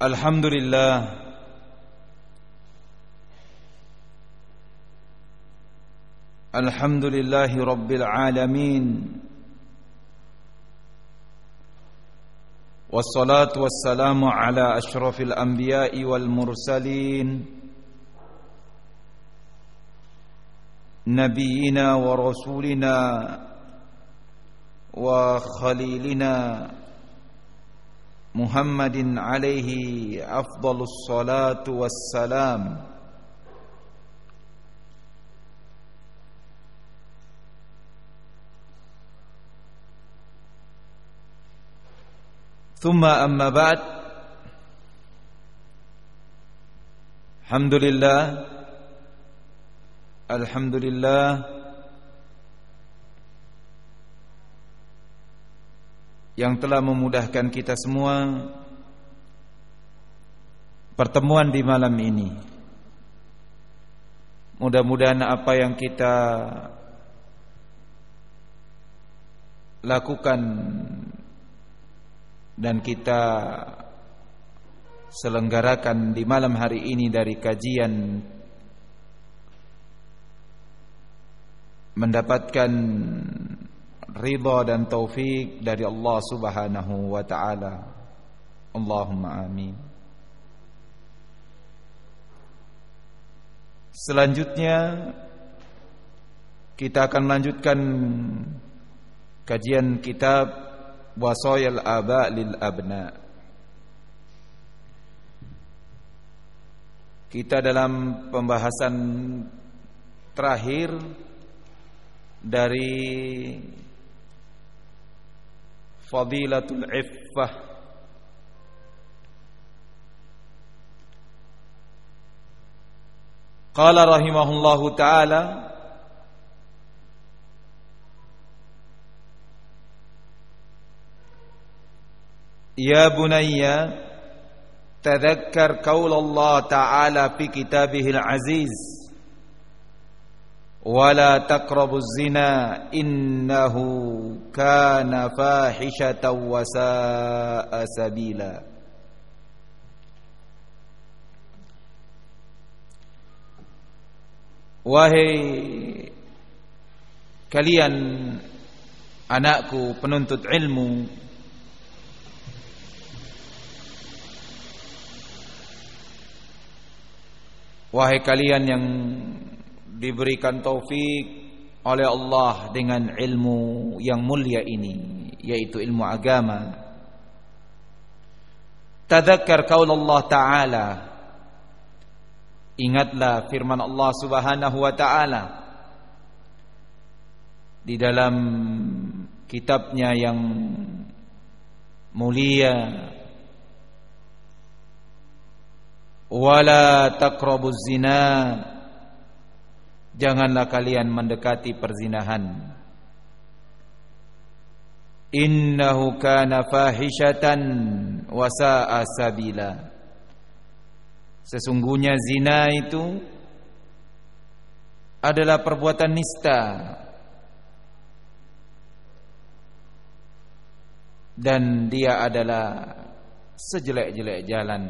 Alhamdulillah, alhamdulillahi rabbil alamin, wassalatu wassalamu ala ashrafil anbiya'i wal mursalin, nabiyyina wa rasulina wa khalilina Muhammadin alaihi afdalus salatu wassalam. Thumma amma ba'd. Alhamdulillah, alhamdulillah, yang telah memudahkan kita semua pertemuan di malam ini. Mudah-mudahan apa yang kita lakukan dan kita selenggarakan di malam hari ini dari kajian mendapatkan ridha dan taufik dari Allah Subhanahu wa taala. Allahumma amin. Selanjutnya kita akan melanjutkan kajian kitab Wasayal Aba lil Abna. Kita dalam pembahasan terakhir dari Fadilatul Iffah. Qala rahimahullahu ta'ala, ya bunayya tadhakkar qaul Allah ta'ala fi kitabihil aziz, wala taqrabuz zina innahu kana fahishatan wa sa'a sabila. Wahai kalian anakku penuntut ilmu, wahai kalian yang diberikan taufik oleh Allah dengan ilmu yang mulia ini, yaitu ilmu agama. Tadzakkar qaul Allah Ta'ala, ingatlah firman Allah Subhanahu wa Ta'ala di dalam kitabnya yang mulia, wala taqrabuz zina, janganlah kalian mendekati perzinahan. Innahu kana fahishatan wa sa'a sabila, sesungguhnya zina itu adalah perbuatan nista dan dia adalah sejelek-jelek jalan.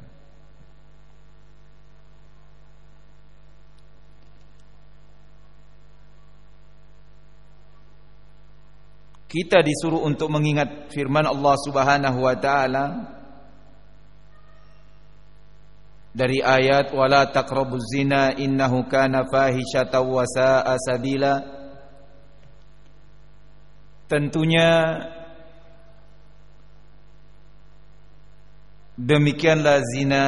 Kita disuruh untuk mengingat firman Allah Subhanahu wa ta'ala dari ayat wala taqrabuz zina innahu kana fahishatan wa sa'a sabila. Tentunya demikianlah zina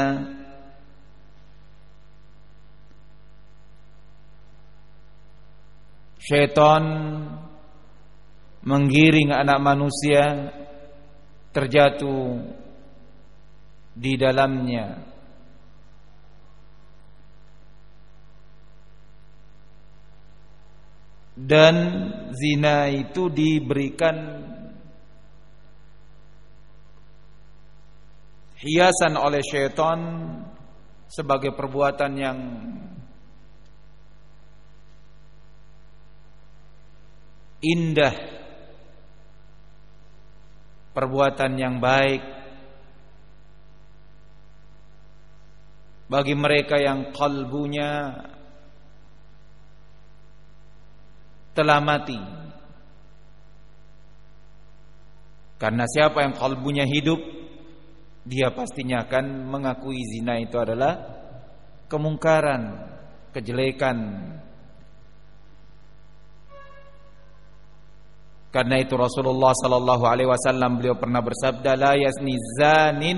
syaitan menggiring anak manusia terjatuh di dalamnya. Dan zina itu diberikan hiasan oleh syaitan sebagai perbuatan yang indah, perbuatan yang baik, bagi mereka yang kalbunya telah mati. Karena siapa yang kalbunya hidup, dia pastinya akan mengakui zina itu adalah kemungkaran, kejelekan. Karena itu Rasulullah sallallahu alaihi wasallam beliau pernah bersabda, la yazni zanin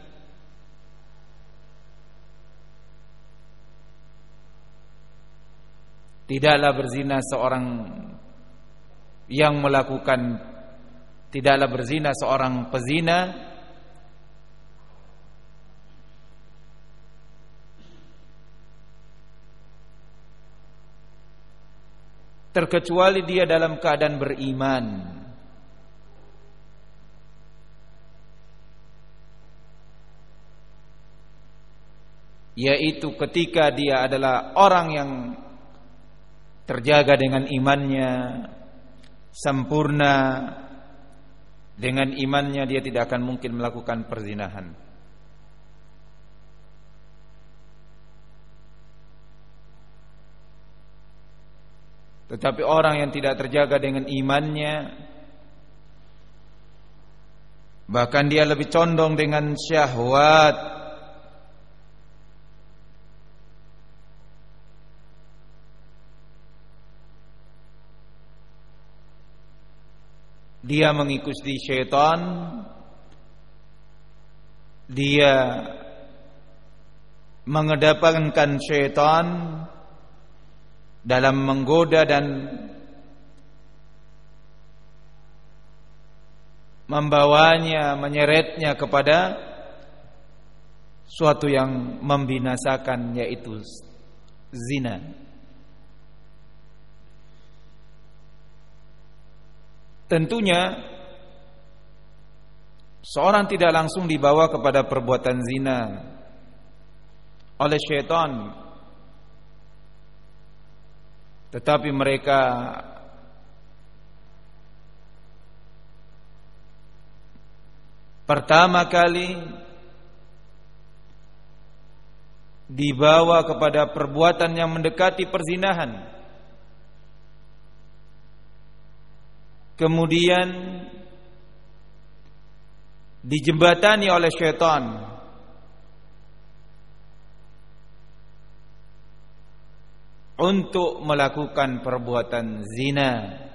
tidaklah berzina seorang yang melakukan, tidaklah berzina seorang pezina terkecuali dia dalam keadaan beriman. Yaitu ketika dia adalah orang yang terjaga dengan imannya, sempurna dengan imannya, dia tidak akan mungkin melakukan perzinahan. Tetapi orang yang tidak terjaga dengan imannya, bahkan dia lebih condong dengan syahwat, dia mengikuti syaitan, dia mengedepankan syaitan dalam menggoda dan membawanya, menyeretnya kepada suatu yang membinasakan, yaitu zina. Tentunya seorang tidak langsung dibawa kepada perbuatan zina oleh syaitan, tetapi mereka pertama kali dibawa kepada perbuatan yang mendekati perzinahan, kemudian dijembatani oleh syaitan untuk melakukan perbuatan zina.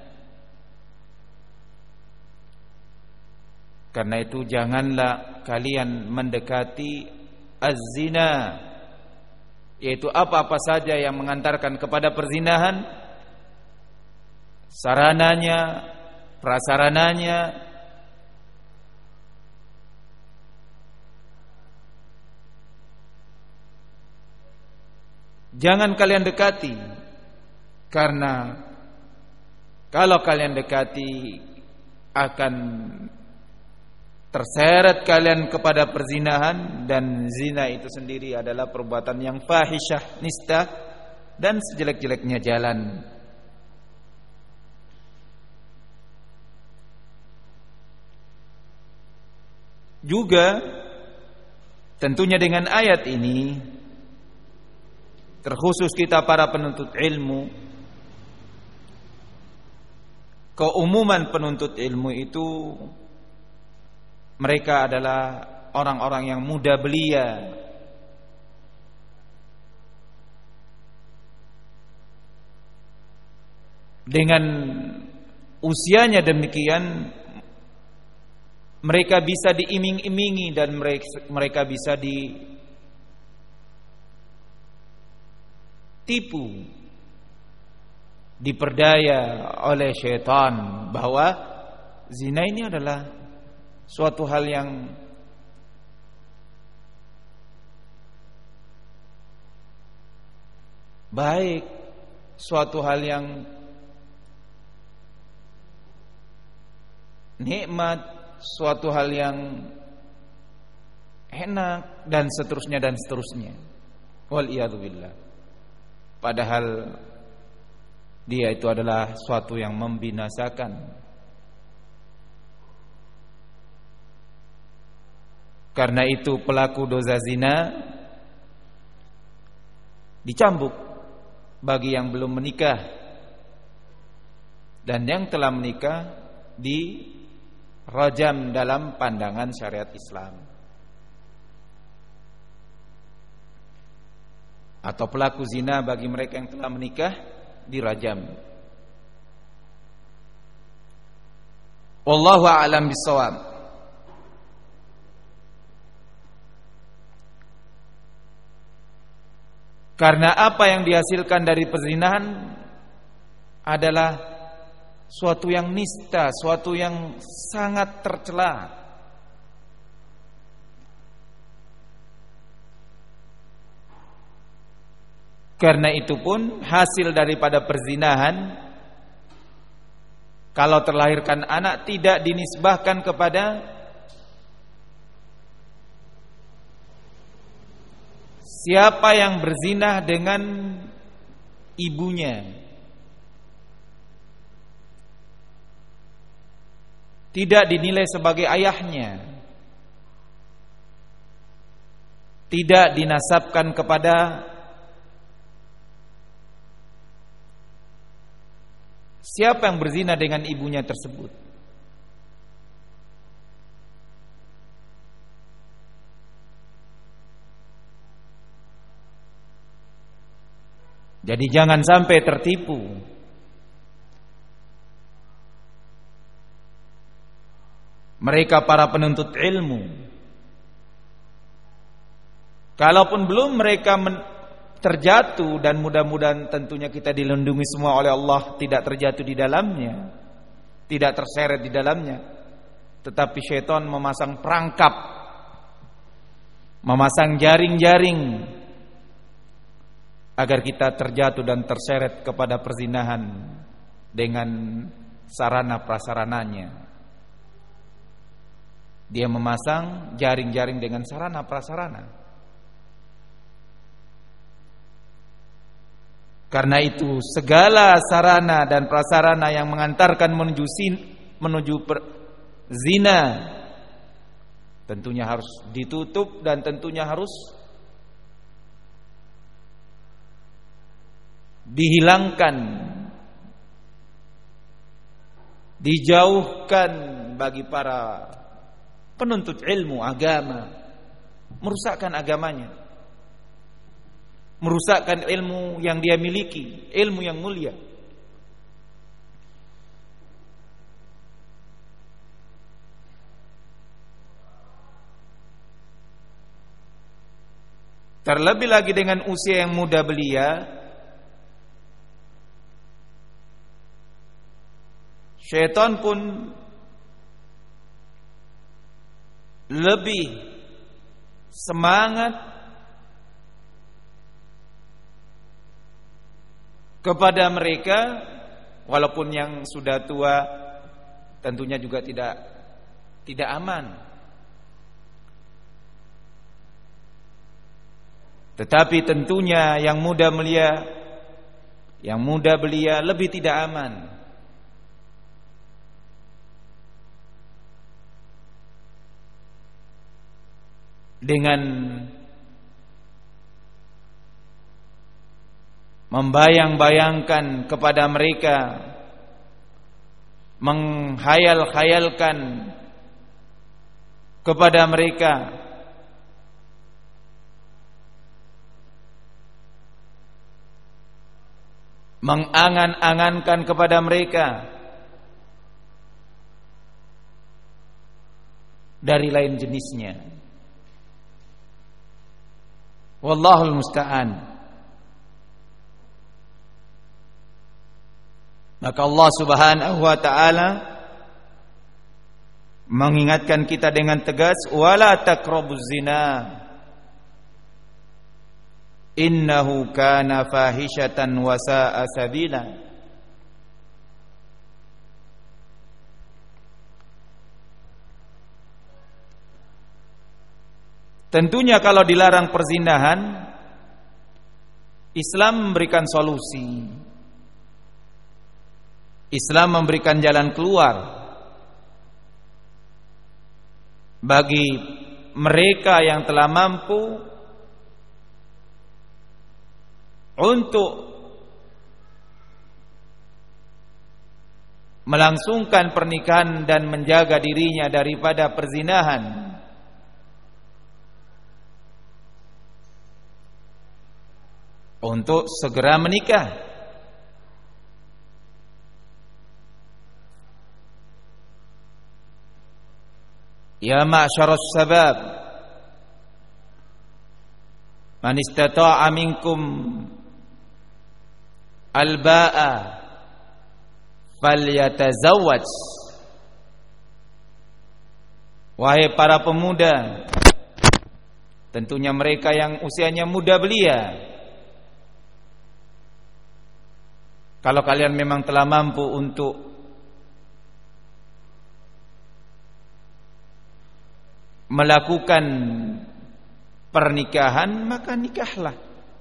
Karena itu janganlah kalian mendekati az-zina, yaitu apa-apa saja yang mengantarkan kepada perzinahan, sarananya, prasarananya. Jangan kalian dekati, karena kalau kalian dekati akan terseret kalian kepada perzinahan, dan zina itu sendiri adalah perbuatan yang fahisyah, nista, dan sejelek-jeleknya jalan. Juga tentunya dengan ayat ini, terkhusus kita para penuntut ilmu, keumuman penuntut ilmu itu mereka adalah orang-orang yang muda belia, dengan usianya demikian mereka bisa diiming-imingi dan mereka bisa ditipu, diperdaya oleh syaitan bahwa zina ini adalah suatu hal yang baik, suatu hal yang nikmat, suatu hal yang enak, dan seterusnya dan seterusnya. Waliyadzubillah. Padahal dia itu adalah suatu yang membinasakan. Karena itu pelaku dosa zina dicambuk bagi yang belum menikah, dan yang telah menikah dirajam dalam pandangan syariat Islam. Atau pelaku zina bagi mereka yang telah menikah dirajam. Wallahu a'lam bissawab. Karena apa yang dihasilkan dari perzinahan adalah suatu yang nista, suatu yang sangat tercela. Karena itu pun hasil daripada perzinahan, kalau terlahirkan anak, tidak dinisbahkan kepada siapa yang berzinah dengan ibunya. Tidak dinilai sebagai ayahnya. Tidak dinasabkan kepada siapa yang berzina dengan ibunya tersebut. Jadi jangan sampai tertipu. Mereka para penuntut ilmu, kalaupun belum mereka terjatuh, dan mudah-mudahan tentunya kita dilindungi semua oleh Allah tidak terjatuh di dalamnya, tidak terseret di dalamnya, tetapi syaitan memasang perangkap, memasang jaring-jaring agar kita terjatuh dan terseret kepada perzinahan dengan sarana prasarananya. Dia memasang jaring-jaring dengan sarana prasarana. Karena itu segala sarana dan prasarana yang mengantarkan menuju zina tentunya harus ditutup dan tentunya harus dihilangkan, dijauhkan bagi para penuntut ilmu agama, merusakkan agamanya, merusakkan ilmu yang dia miliki, ilmu yang mulia. Terlebih lagi dengan usia yang muda belia, syaitan pun lebih semangat kepada mereka, walaupun yang sudah tua tentunya juga tidak aman. Tetapi tentunya yang muda belia lebih tidak aman. Dengan membayang-bayangkan kepada mereka, menghayal-khayalkan kepada mereka mengangan-angankan kepada mereka dari lain jenisnya. Wallahul musta'an. Maka Allah Subhanahu wa taala mengingatkan kita dengan tegas, wala taqrabuz zina innahu kana fahishatan wa sa'a sabila. Tentunya kalau dilarang perzinahan, Islam memberikan solusi. Islam memberikan jalan keluar bagi mereka yang telah mampu untuk melangsungkan pernikahan dan menjaga dirinya daripada perzinahan, untuk segera menikah. Ya ma'syaras sabab, man istata'a minkum al-ba'a falyatazawwaj. Wahai para pemuda, tentunya mereka yang usianya muda belia, kalau kalian memang telah mampu untuk melakukan pernikahan, maka nikahlah.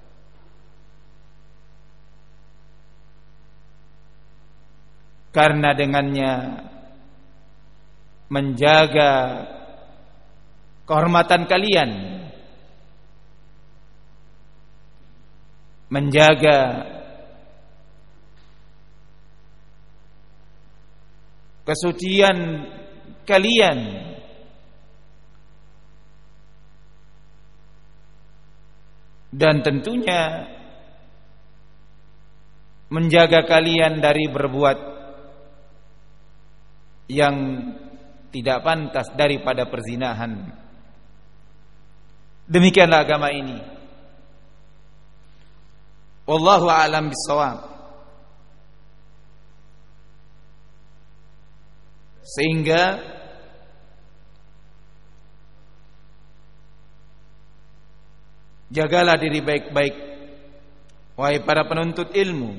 Karena dengannya menjaga kehormatan kalian, menjaga kesucian kalian, dan tentunya menjaga kalian dari berbuat yang tidak pantas daripada perzinahan. Demikianlah agama ini. Wallahu a'lam bissawab. Sehingga jagalah diri baik-baik, wahai para penuntut ilmu,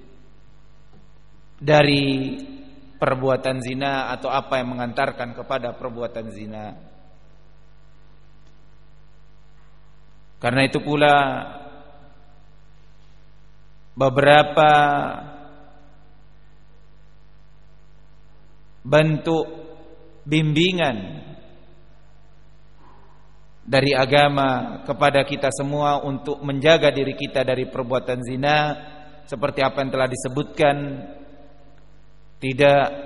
dari perbuatan zina atau apa yang mengantarkan kepada perbuatan zina. Karena itu pula beberapa bentuk bimbingan dari agama kepada kita semua untuk menjaga diri kita dari perbuatan zina, seperti apa yang telah disebutkan. Tidak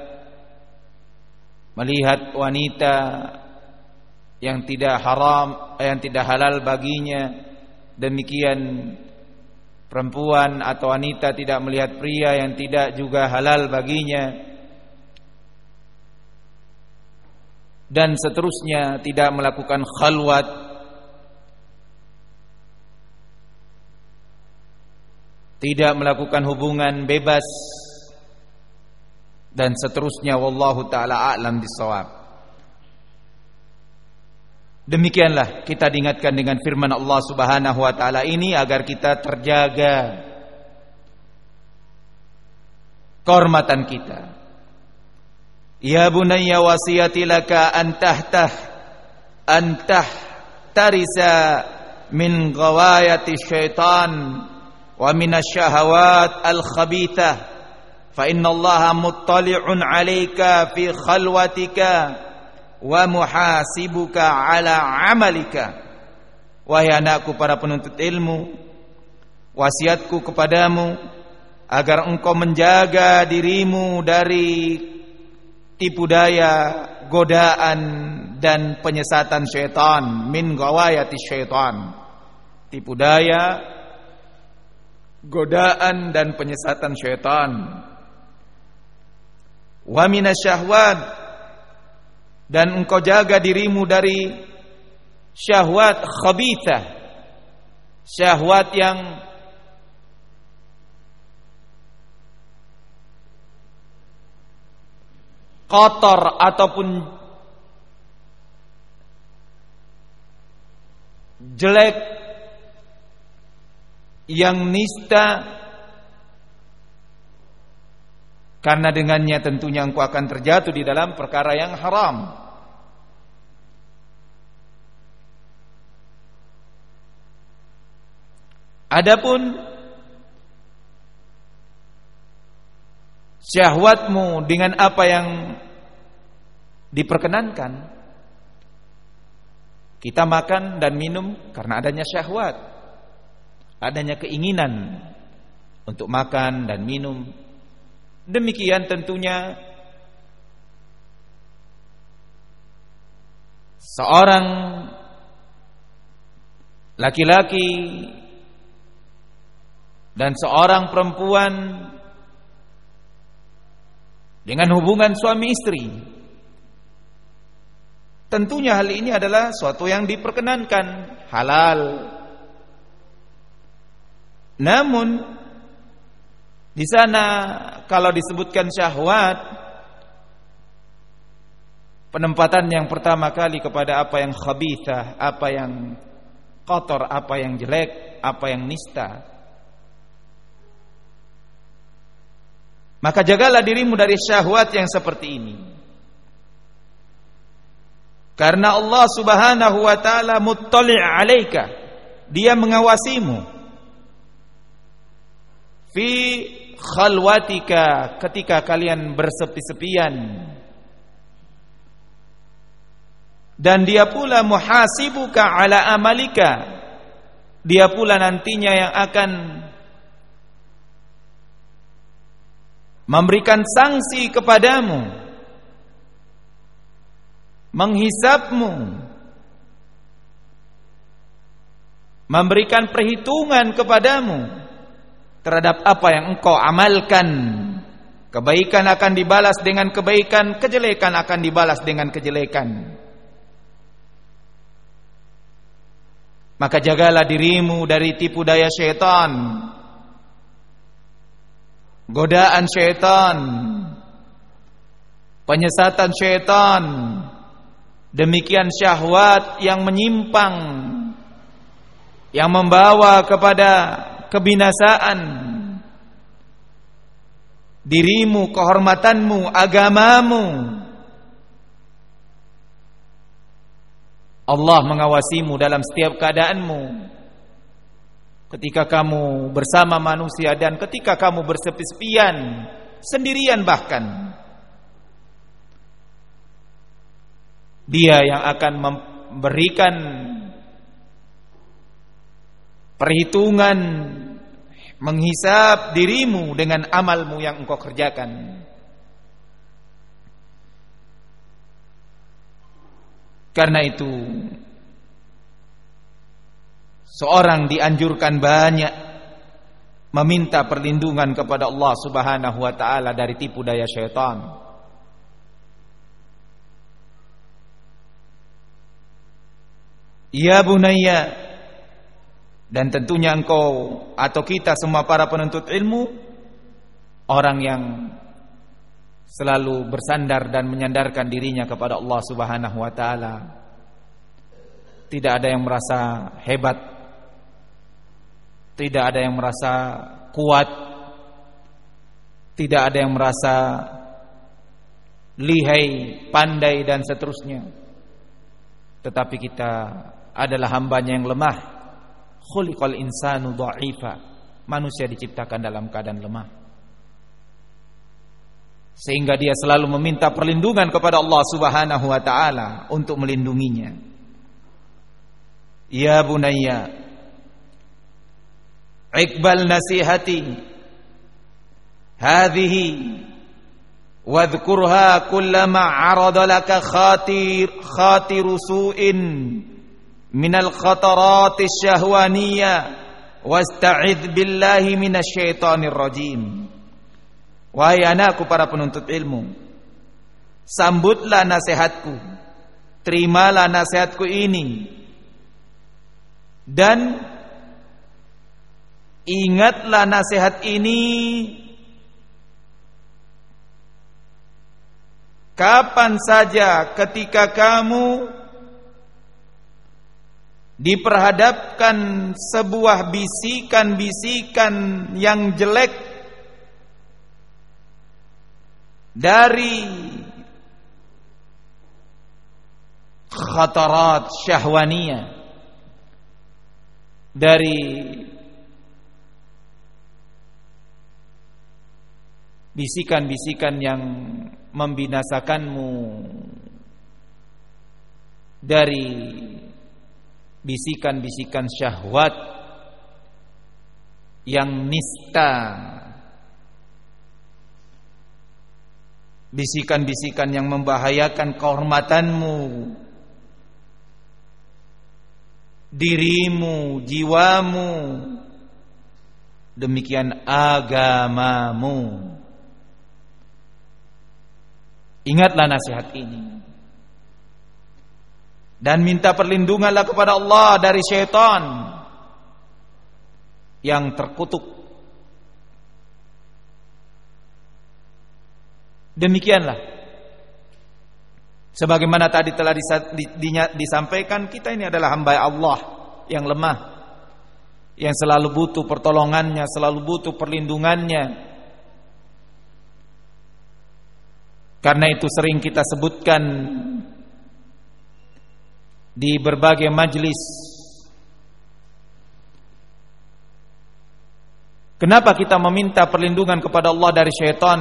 melihat wanita yang tidak haram, yang tidak halal baginya. Demikian perempuan atau wanita tidak melihat pria yang tidak juga halal baginya. Dan seterusnya, tidak melakukan khalwat, tidak melakukan hubungan bebas, dan seterusnya. Wallahu ta'ala a'lam bissawab. Demikianlah kita diingatkan dengan firman Allah Subhanahu wa ta'ala ini agar kita terjaga kehormatan kita. Ya bunayya wasiyati laka antah tarisa min ghawayati syaitan wa minasyahawat al-khabithah. Fa innallaha muttali'un 'alaika fi khalwatika wa muhasibuka 'ala 'amalika. Wahai anakku para penuntut ilmu, wasiatku kepadamu agar engkau menjaga dirimu dari tipu daya, godaan dan penyesatan syaitan. Min ghawayati syaitan, tipu daya, godaan dan penyesatan syaitan. Wa minasyahwat, dan engkau jaga dirimu dari syahwat khabithah, syahwat yang kotor ataupun jelek, yang nista. Karena dengannya tentunya engkau akan terjatuh di dalam perkara yang haram. Adapun syahwatmu dengan apa yang diperkenankan, kita makan dan minum karena adanya syahwat. adanya keinginan untuk makan dan minum. Demikian tentunya seorang laki-laki dan seorang perempuan dengan hubungan suami istri, tentunya hal ini adalah suatu yang diperkenankan, halal. Namun di sana kalau disebutkan syahwat, penempatan yang pertama kali kepada apa yang khabithah, apa yang kotor, apa yang jelek, apa yang nista. Maka jagalah dirimu dari syahwat yang seperti ini. Karena Allah Subhanahu wa taala muttali' 'alaika. Dia mengawasimu. Fi khalwatika, ketika kalian bersepi-sepian. Dan dia pula muhasibuka 'ala amalika. Dia pula nantinya yang akan memberikan sanksi kepadamu, menghisabmu, memberikan perhitungan kepadamu terhadap apa yang engkau amalkan. Kebaikan akan dibalas dengan kebaikan, kejelekan akan dibalas dengan kejelekan. Maka jagalah dirimu dari tipu daya syaitan, godaan syaitan, penyesatan syaitan, demikian syahwat yang menyimpang, yang membawa kepada kebinasaan dirimu, kehormatanmu, agamamu. Allah mengawasimu dalam setiap keadaanmu. Ketika kamu bersama manusia dan ketika kamu bersepi-sepian, sendirian bahkan, Dia yang akan memberikan perhitungan, menghisab dirimu dengan amalmu yang engkau kerjakan. Karena itu seorang dianjurkan banyak meminta perlindungan kepada Allah Subhanahu wa taala dari tipu daya syaitan. Ya bunayya, dan tentunya engkau atau kita semua para penuntut ilmu, orang yang selalu bersandar dan menyandarkan dirinya kepada Allah Subhanahu wa taala. Tidak ada yang merasa hebat, tidak ada yang merasa kuat, tidak ada yang merasa lihai, pandai dan seterusnya. Tetapi kita adalah hambanya yang lemah. Khuliqal insanu dha'ifa. Manusia diciptakan dalam keadaan lemah, sehingga dia selalu meminta perlindungan kepada Allah Subhanahu wa taala untuk melindunginya. Ya bunayya, iqbal nasihati hadhihi wadhkurha kullama arada laka khatiru su'in minal khataratis syahwaniyah wasta'idz billahi minasyaitonir rajim. Wahai anakku para penuntut ilmu, sambutlah nasihatku, terimalah nasihatku ini, dan ingatlah nasihat ini kapan saja ketika kamu diperhadapkan sebuah bisikan-bisikan yang jelek dari khatarat syahwaniyah, dari bisikan-bisikan yang membinasakanmu, dari bisikan-bisikan syahwat yang nista, bisikan-bisikan yang membahayakan kehormatanmu, dirimu, jiwamu, demikian agamamu. Ingatlah nasihat ini dan minta perlindunganlah kepada Allah dari syaitan yang terkutuk. Demikianlah, sebagaimana tadi telah disampaikan, kita ini adalah hamba Allah yang lemah, yang selalu butuh pertolongannya, selalu butuh perlindungannya. Karena itu sering kita sebutkan di berbagai majlis, kenapa kita meminta perlindungan kepada Allah dari syaitan?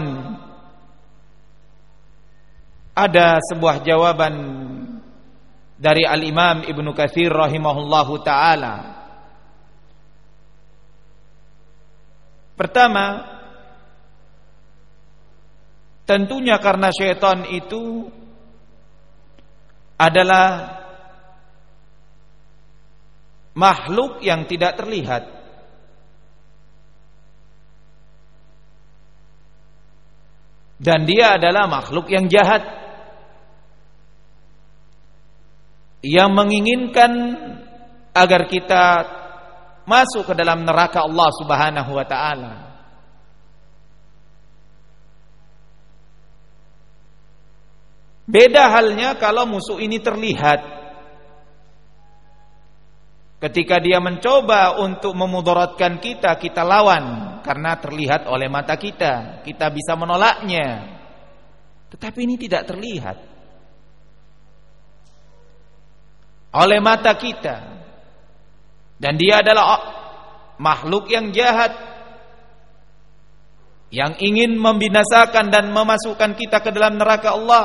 Ada sebuah jawaban dari Al-Imam Ibnu Katsir rahimahullahu taala. Pertama, tentunya karena syaitan itu adalah makhluk yang tidak terlihat. Dan dia adalah makhluk yang jahat, yang menginginkan agar kita masuk ke dalam neraka Allah Subhanahu wa taala. Beda halnya kalau musuh ini terlihat. Ketika dia mencoba untuk memudaratkan kita, kita lawan karena terlihat oleh mata kita. Kita bisa menolaknya. Tetapi ini tidak terlihat oleh mata kita, dan dia adalah makhluk yang jahat yang ingin membinasakan dan memasukkan kita ke dalam neraka Allah.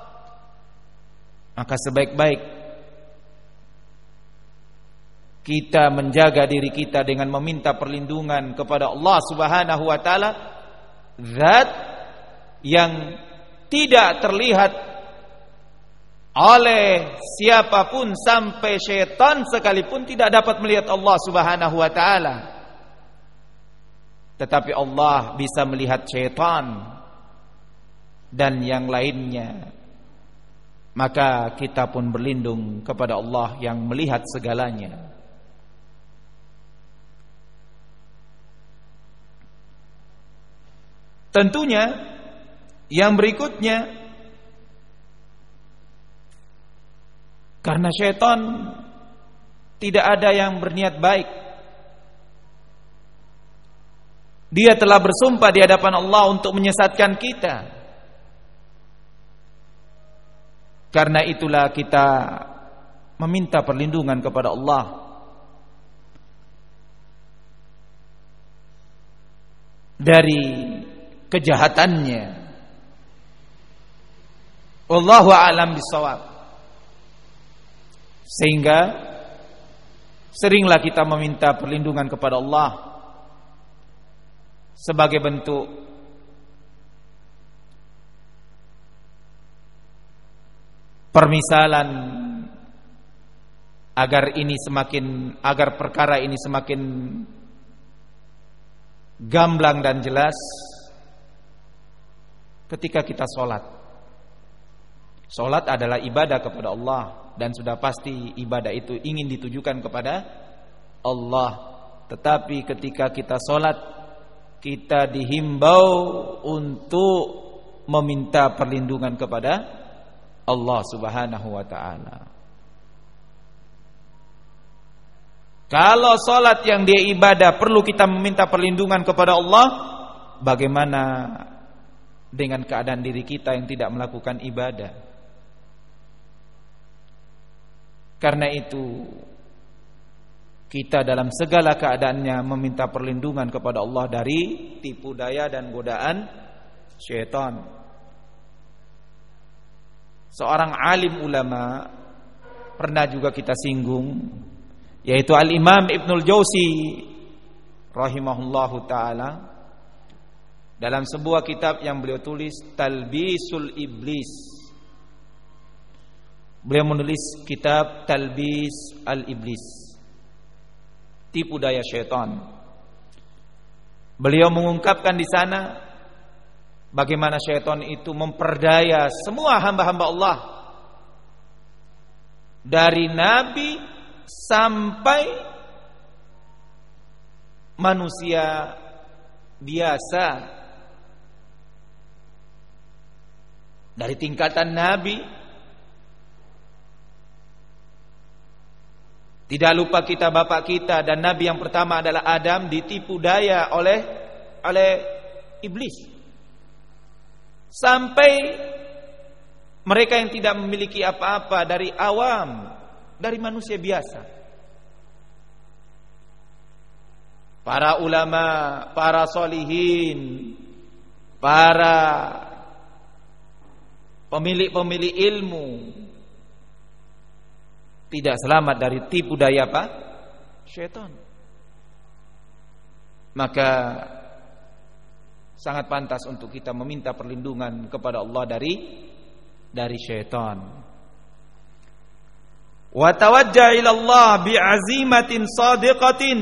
Maka sebaik-baik kita menjaga diri kita dengan meminta perlindungan kepada Allah Subhanahu wa taala, zat yang tidak terlihat oleh siapapun, sampai syaitan sekalipun tidak dapat melihat Allah Subhanahu wa taala. Tetapi Allah bisa melihat syaitan dan yang lainnya. Maka kita pun berlindung kepada Allah yang melihat segalanya. Tentunya yang berikutnya, karena syaitan tidak ada yang berniat baik. Dia telah bersumpah di hadapan Allah untuk menyesatkan kita. Karena itulah kita meminta perlindungan kepada Allah dari kejahatannya. Wallahu a'lam bishawab. Sehingga seringlah kita meminta perlindungan kepada Allah sebagai bentuk permisalan agar perkara ini semakin gamblang dan jelas ketika kita sholat. Sholat adalah ibadah kepada Allah, dan sudah pasti ibadah itu ingin ditujukan kepada Allah. Tetapi ketika kita sholat, kita dihimbau untuk meminta perlindungan kepada Allah Subhanahu wa ta'ala. Kalau sholat yang dia ibadah perlu kita meminta perlindungan kepada Allah, bagaimana dengan keadaan diri kita yang tidak melakukan ibadah? Karena itu kita dalam segala keadaannya meminta perlindungan kepada Allah dari tipu daya dan godaan syaitan. Seorang alim ulama pernah juga kita singgung, yaitu Al-Imam Ibnul Jauzi rahimahullahu taala dalam sebuah kitab yang beliau tulis, Talbisul Iblis. Beliau menulis kitab Talbis al-Iblis, tipu daya syaitan. Beliau mengungkapkan di sana bagaimana syaitan itu memperdaya semua hamba-hamba Allah, dari nabi sampai manusia biasa. Dari tingkatan nabi, tidak lupa kita bapak kita dan nabi yang pertama adalah Adam, ditipu daya oleh iblis. Sampai mereka yang tidak memiliki apa-apa, dari awam, dari manusia biasa. Para ulama, para solihin, para pemilik-pemilik ilmu tidak selamat dari tipu daya apa? Syaitan. Maka sangat pantas untuk kita meminta perlindungan kepada Allah dari syaitan. Wa tawajjah ila Allah bi'azimatin sadiqatin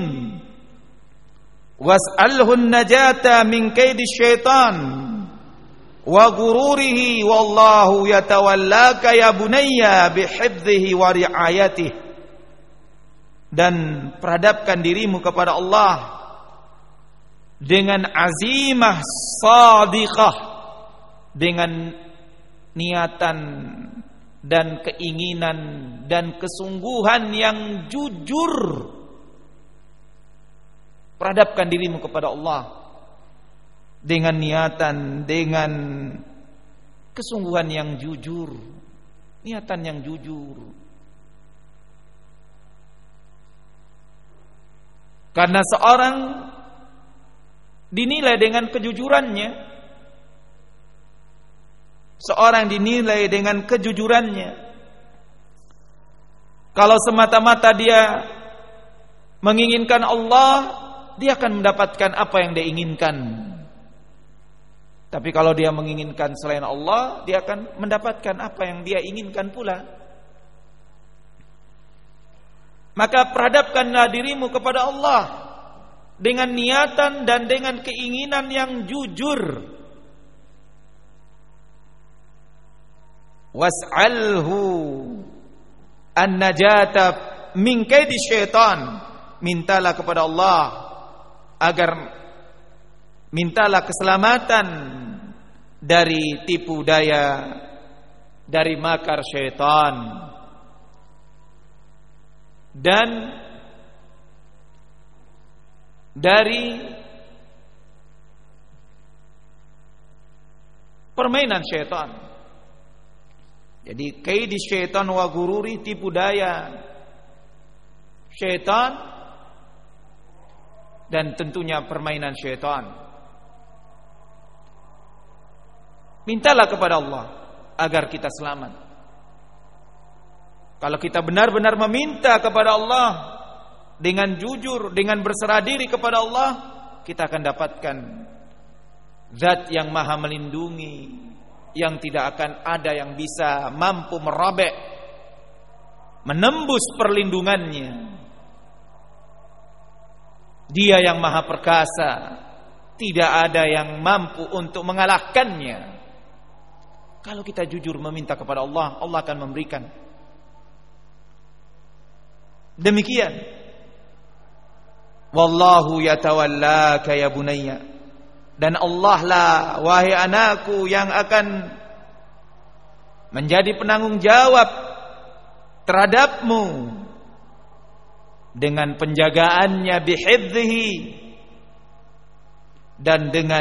was'alhu an-najata min kaidi syaitan wa ghururihi wallahu yatawallaka ya bunayya bihifdhihi wa ri'ayatihi. Dan perhadapkan dirimu kepada Allah dengan azimah sadiqah, dengan niatan dan keinginan dan kesungguhan yang jujur. Perhadapkan dirimu kepada Allah dengan niatan, dengan kesungguhan yang jujur, niatan yang jujur. Karena seorang dinilai dengan kejujurannya, seorang dinilai dengan kejujurannya. Kalau semata-mata dia menginginkan Allah, dia akan mendapatkan apa yang dia inginkan. Tapi kalau dia menginginkan selain Allah, dia akan mendapatkan apa yang dia inginkan pula. Maka perhadapkanlah dirimu kepada Allah dengan niatan dan dengan keinginan yang jujur. Was'alhu an-najata min kaidi syaitan. Mintalah kepada Allah agar mintalah keselamatan dari tipu daya, dari makar syaitan, dan dari permainan syaitan. Jadi kaidi syaitan wa gururi, tipu daya syaitan dan tentunya permainan syaitan. Mintalah kepada Allah agar kita selamat. Kalau kita benar-benar meminta kepada Allah dengan jujur, dengan berserah diri kepada Allah, kita akan dapatkan Zat yang maha melindungi, yang tidak akan ada yang bisa mampu merobek, menembus perlindungannya. Dia yang maha perkasa, tidak ada yang mampu untuk mengalahkannya. Kalau kita jujur meminta kepada Allah, Allah akan memberikan. Demikian. Wallahu yatawallaka ya bunayya. Dan Allah lah, wahai anakku, yang akan menjadi penanggung jawab terhadapmu dengan penjagaannya, bihifdhihi, dan dengan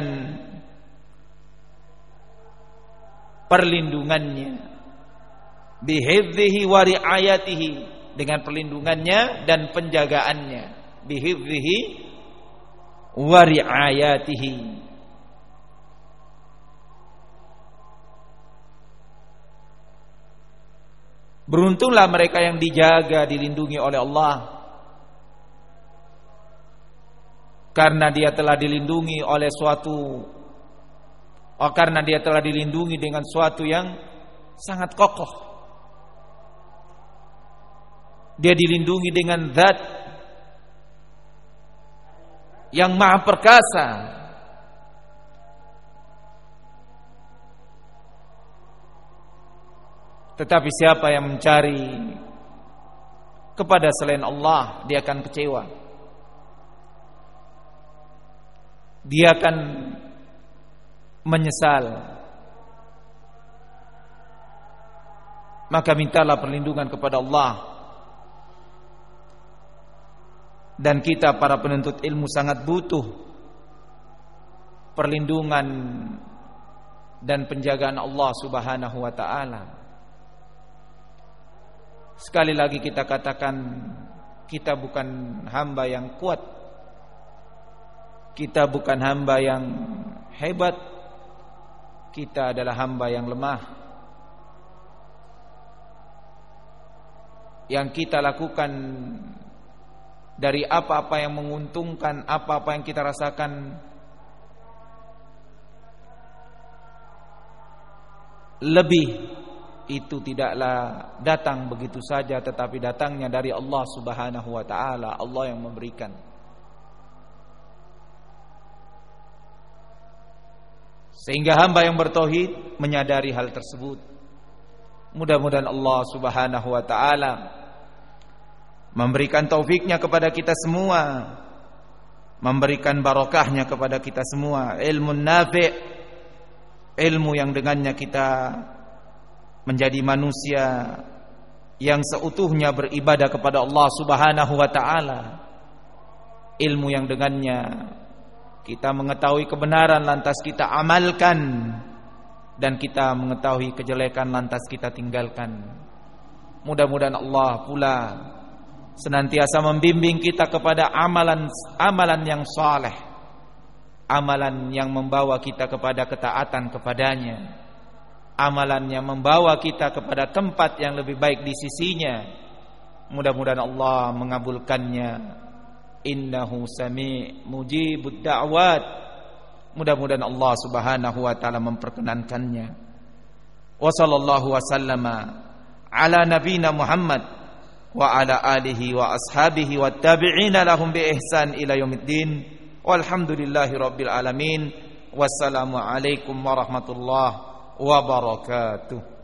perlindungannya, bihifdhihi wa ri'ayatihi, dengan perlindungannya dan penjagaannya, bihifdhihi wa ri'ayatihi. Beruntunglah mereka yang dijaga, dilindungi oleh Allah. karena dia telah dilindungi oleh karena dia telah dilindungi dengan suatu yang sangat kokoh. Dia dilindungi dengan zat yang maha perkasa. Tetapi siapa yang mencari kepada selain Allah, dia akan kecewa. Dia akan menyesal. Maka mintalah perlindungan kepada Allah. Dan kita para penuntut ilmu sangat butuh perlindungan dan penjagaan Allah Subhanahu wa taala. Sekali lagi kita katakan, kita bukan hamba yang kuat, kita bukan hamba yang hebat, kita adalah hamba yang lemah. Yang kita lakukan dari apa-apa yang menguntungkan, apa-apa yang kita rasakan lebih, itu tidaklah datang begitu saja, tetapi datangnya dari Allah Subhanahu wa taala. Allah yang memberikan. Sehingga hamba yang bertauhid menyadari hal tersebut. Mudah-mudahan Allah Subhanahu wa taala memberikan taufiknya kepada kita semua, memberikan barokahnya kepada kita semua, ilmu nafi', ilmu yang dengannya kita menjadi manusia yang seutuhnya beribadah kepada Allah Subhanahu wa taala. Ilmu yang dengannya kita mengetahui kebenaran lantas kita amalkan, dan kita mengetahui kejelekan lantas kita tinggalkan. Mudah-mudahan Allah pula senantiasa membimbing kita kepada amalan yang saleh, amalan yang membawa kita kepada ketaatan kepadanya, amalan yang membawa kita kepada tempat yang lebih baik di sisinya. Mudah-mudahan Allah mengabulkannya. Innahu sami' mujibud da'wat. Mudah-mudahan Allah Subhanahu wa taala memperkenankannya. Wa sallallahu wasallama ala nabiyina Muhammad wa ala alihi wa ashabihi wat tabi'ina lahum bi ihsan ila yaumiddin. Walhamdulillahi rabbil alamin. Wassalamu alaikum warahmatullahi wabarakatuh.